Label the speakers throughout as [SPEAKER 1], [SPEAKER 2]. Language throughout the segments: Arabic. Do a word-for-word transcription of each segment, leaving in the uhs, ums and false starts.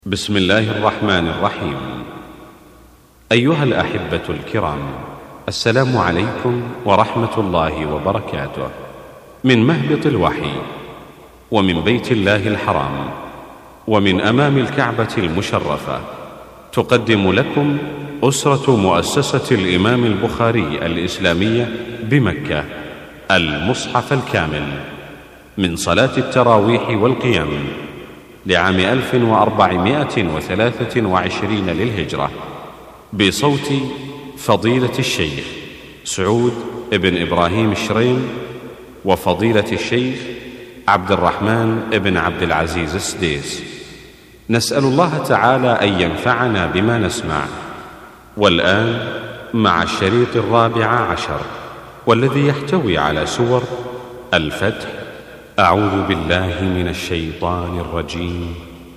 [SPEAKER 1] بسم الله الرحمن الرحيم. أيها الأحبة الكرام، السلام عليكم ورحمة الله وبركاته. من مهبط الوحي ومن بيت الله الحرام ومن أمام الكعبة المشرفة، تقدم لكم أسرة مؤسسة الإمام البخاري الإسلامية بمكة المصحف الكامل من صلاة التراويح والقيام لعام ألف وأربعمائة وثلاثة وعشرين للهجرة، بصوت فضيلة الشيخ سعود بن إبراهيم الشريم وفضيلة الشيخ عبد الرحمن بن عبد العزيز السديس. نسأل الله تعالى أن ينفعنا بما نسمع. والآن مع الشريط الرابع عشر، والذي يحتوي على سور الفتح. أعوذ بالله من الشيطان الرجيم.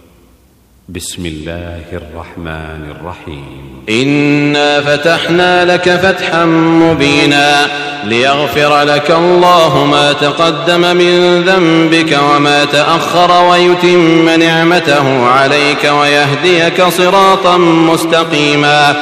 [SPEAKER 1] بسم الله الرحمن الرحيم.
[SPEAKER 2] إنا فتحنا لك فتحا مبينا ليغفر لك الله ما تقدم من ذنبك وما تأخر ويتم نعمته عليك ويهديك صراطا مستقيما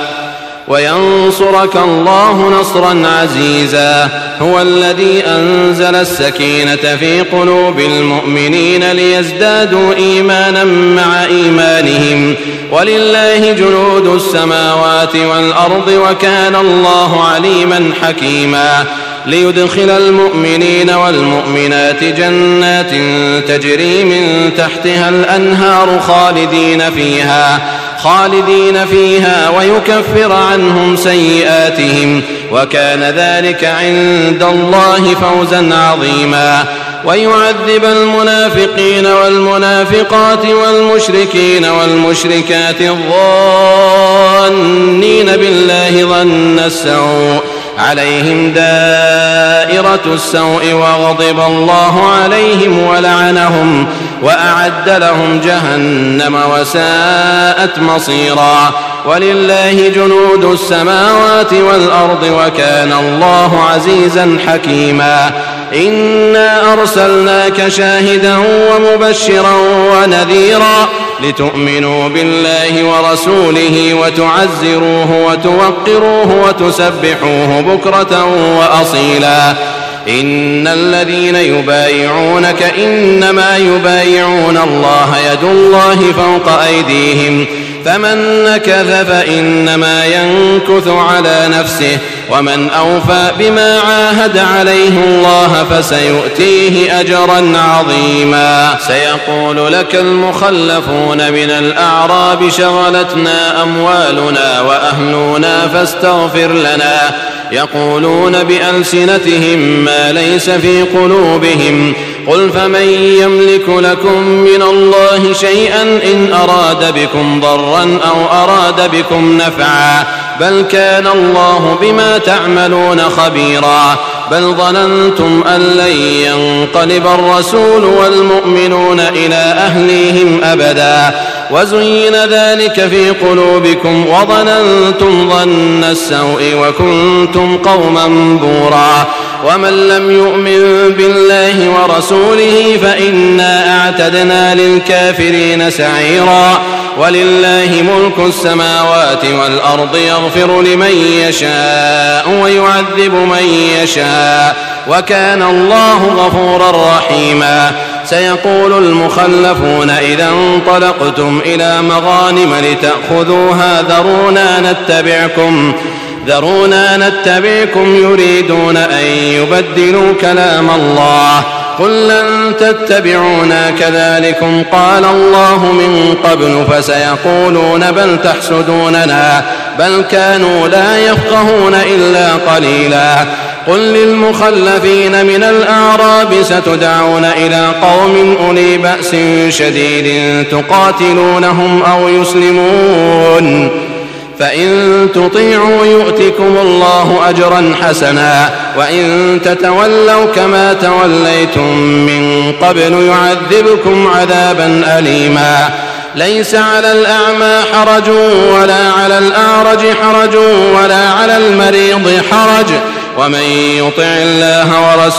[SPEAKER 2] وينصرك الله نصرا عزيزا. هو الذي أنزل السكينة في قلوب المؤمنين ليزدادوا إيمانا مع إيمانهم، ولله جنود السماوات والأرض وكان الله عليما حكيما. ليدخل المؤمنين والمؤمنات جنات تجري من تحتها الأنهار خالدين فيها خالدين فيها ويكفر عنهم سيئاتهم، وكان ذلك عند الله فوزا عظيما. ويعذب المنافقين والمنافقات والمشركين والمشركات الظانين بالله ظن السوء عليهم دائرة السوء وغضب الله عليهم ولعنهم وأعد لهم جهنم وساءت مصيرا. ولله جنود السماوات والأرض وكان الله عزيزا حكيما. إنا أرسلناك شاهدا ومبشرا ونذيرا لتؤمنوا بالله ورسوله وتعزروه وتوقروه وتسبحوه بكرة وأصيلا. إن الذين يبايعونك إنما يبايعون الله يد الله فوق أيديهم، فمن نكث فإنما ينكث على نفسه، ومن أوفى بما عاهد عليه الله فسيؤتيه أجرا عظيما. سيقول لك المخلفون من الأعراب شغلتنا أموالنا وأهلنا فاستغفر لنا، يقولون بألسنتهم ما ليس في قلوبهم. قل فمن يملك لكم من الله شيئا إن أراد بكم ضرا أو أراد بكم نفعا، بل كان الله بما تعملون خبيرا. بل ظننتم أن لن ينقلب الرسول والمؤمنون إلى أهليهم أبدا، وزين ذلك في قلوبكم وظننتم ظن السوء وكنتم قوما بورا. ومن لم يؤمن بالله ورسوله فإنا أعتدنا للكافرين سعيرا. ولله ملك السماوات والأرض يغفر لمن يشاء ويعذب من يشاء، وكان الله غفورا رحيما. سيقول المخلفون إذا انطلقتم إلى مغانم لتأخذوها ذرونا نتبعكم ذرونا نتبعكم يريدون أن يبدلوا كلام الله. قل لن تتبعونا كذلكم قال الله من قبل فسيقولون بل تحسدوننا بل كانوا لا يفقهون إلا قليلا. قل للمخلفين من الأعراب ستدعون إلى قوم أولي بأس شديد تقاتلونهم أو يسلمون، فإن تطيعوا يؤتكم الله أجرا حسنا، وإن تتولوا كما توليتم من قبل يعذبكم عذابا أليما. ليس على الأعمى حرج ولا على الأعرج حرج ولا على المريض حرج، ومن يطع الله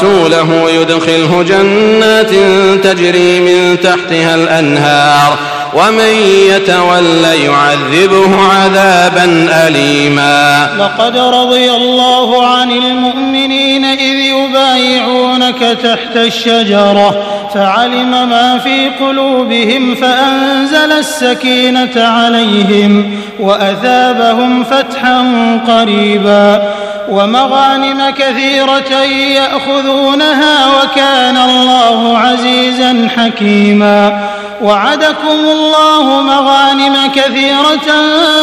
[SPEAKER 2] ورسوله يدخله جنات تجري من تحتها الأنهار ومن يتول يعذبه عذابا أليما.
[SPEAKER 3] لقد رضي الله عن المؤمنين إذ يبايعونك تحت الشجرة فعلم ما في قلوبهم فأنزل السكينة عليهم وأثابهم فتحا قريبا ومغانم كثيرة يأخذونها وكان الله عزيزا حكيما. وعدكم الله مغانم كثيرة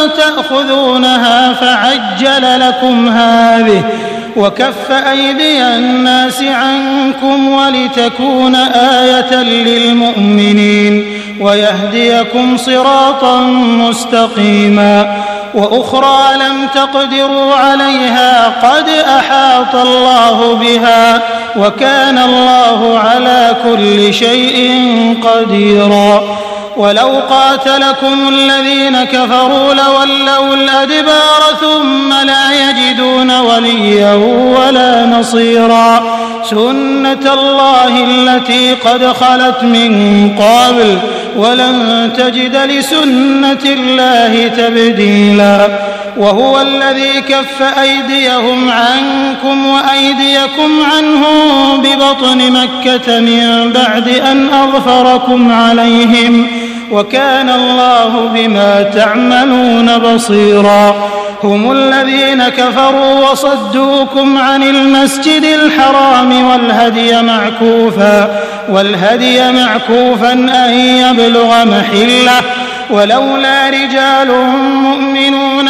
[SPEAKER 3] تأخذونها فعجل لكم هذه وكف أيدي الناس عنكم ولتكون آية للمؤمنين ويهديكم صراطا مستقيما. وأخرى لم تقدروا عليها قد أحاط الله بها وكان الله على كل شيء قديرا. ولو قاتلكم الذين كفروا لولوا الأدبار ثم لا يجدون وليا ولا نصيرا. سنة الله التي قد خلت من قبل ولن تجد لسنة الله تبديلا. وهو الذي كف أيديهم عنكم وأيديكم عنهم ببطن مكة من بعد أن أظفركم عليهم وكان الله بما تعملون بصيرا. هم الذين كفروا وصدوكم عن المسجد الحرام والهدي معكوفا والهدي معكوفا أن يبلغ محله ولولا رجال مؤمنون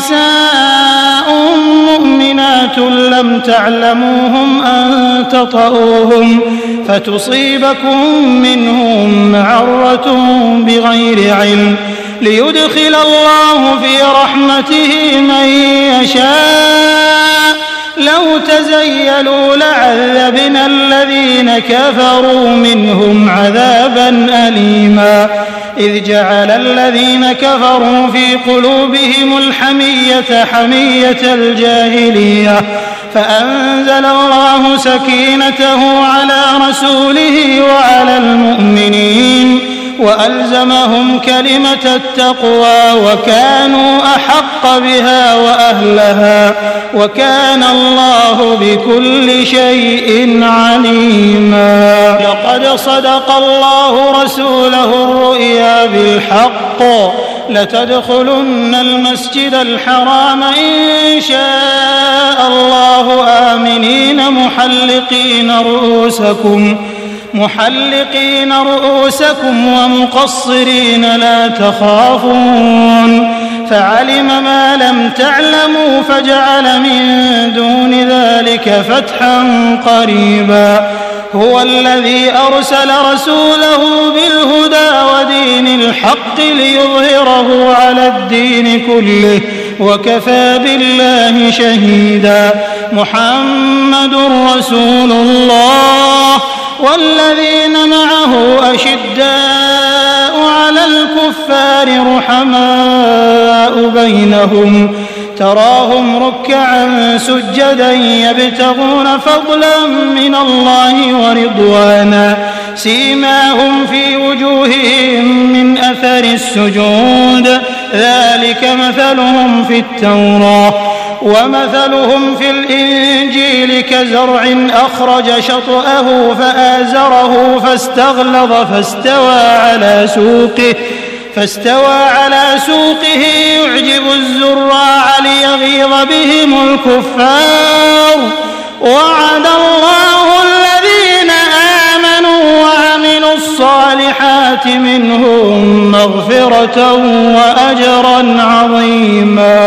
[SPEAKER 3] ونساء مؤمنات لم تعلموهم أن تطؤوهم فتصيبكم منهم معرة بغير علم ليدخل الله في رحمته من يشاء. لو تزيلوا لعذبنا الذين كفروا منهم عذابا أليما. إذ جعل الذين كفروا في قلوبهم الحمية حمية الجاهلية فأنزل الله سكينته على رسوله وعلى المؤمنين وألزمهم كلمة التقوى وكانوا أحق بها وأهلها وكان الله بكل شيء عليما. لقد صدق الله رسوله الرؤيا بالحق لتدخلن المسجد الحرام إن شاء الله آمنين محلقين رؤوسكم محلقين رؤوسكم ومقصرين لا تخافون فعلم ما لم تعلموا فجعل من دون ذلك فتحا قريبا. هو الذي أرسل رسوله بالهدى ودين الحق ليظهره على الدين كله وكفى بالله شهيدا. محمد رسول الله والذين معه أشداء على الكفار رحماء بينهم تراهم ركعا سجدا يبتغون فضلا من الله ورضوانا سيماهم في وجوههم من أثر السجود ذلك مثلهم في التوراة ومثلهم في الإنجيل كزرع أخرج شطأه فآزره فاستغلظ فاستوى على سوقه فاستوى على سوقه يعجب الزراع ليغيظ بهم الكفار. وعد الله الذين آمنوا وعملوا الصالحات منهم مغفرة وأجرا عظيما.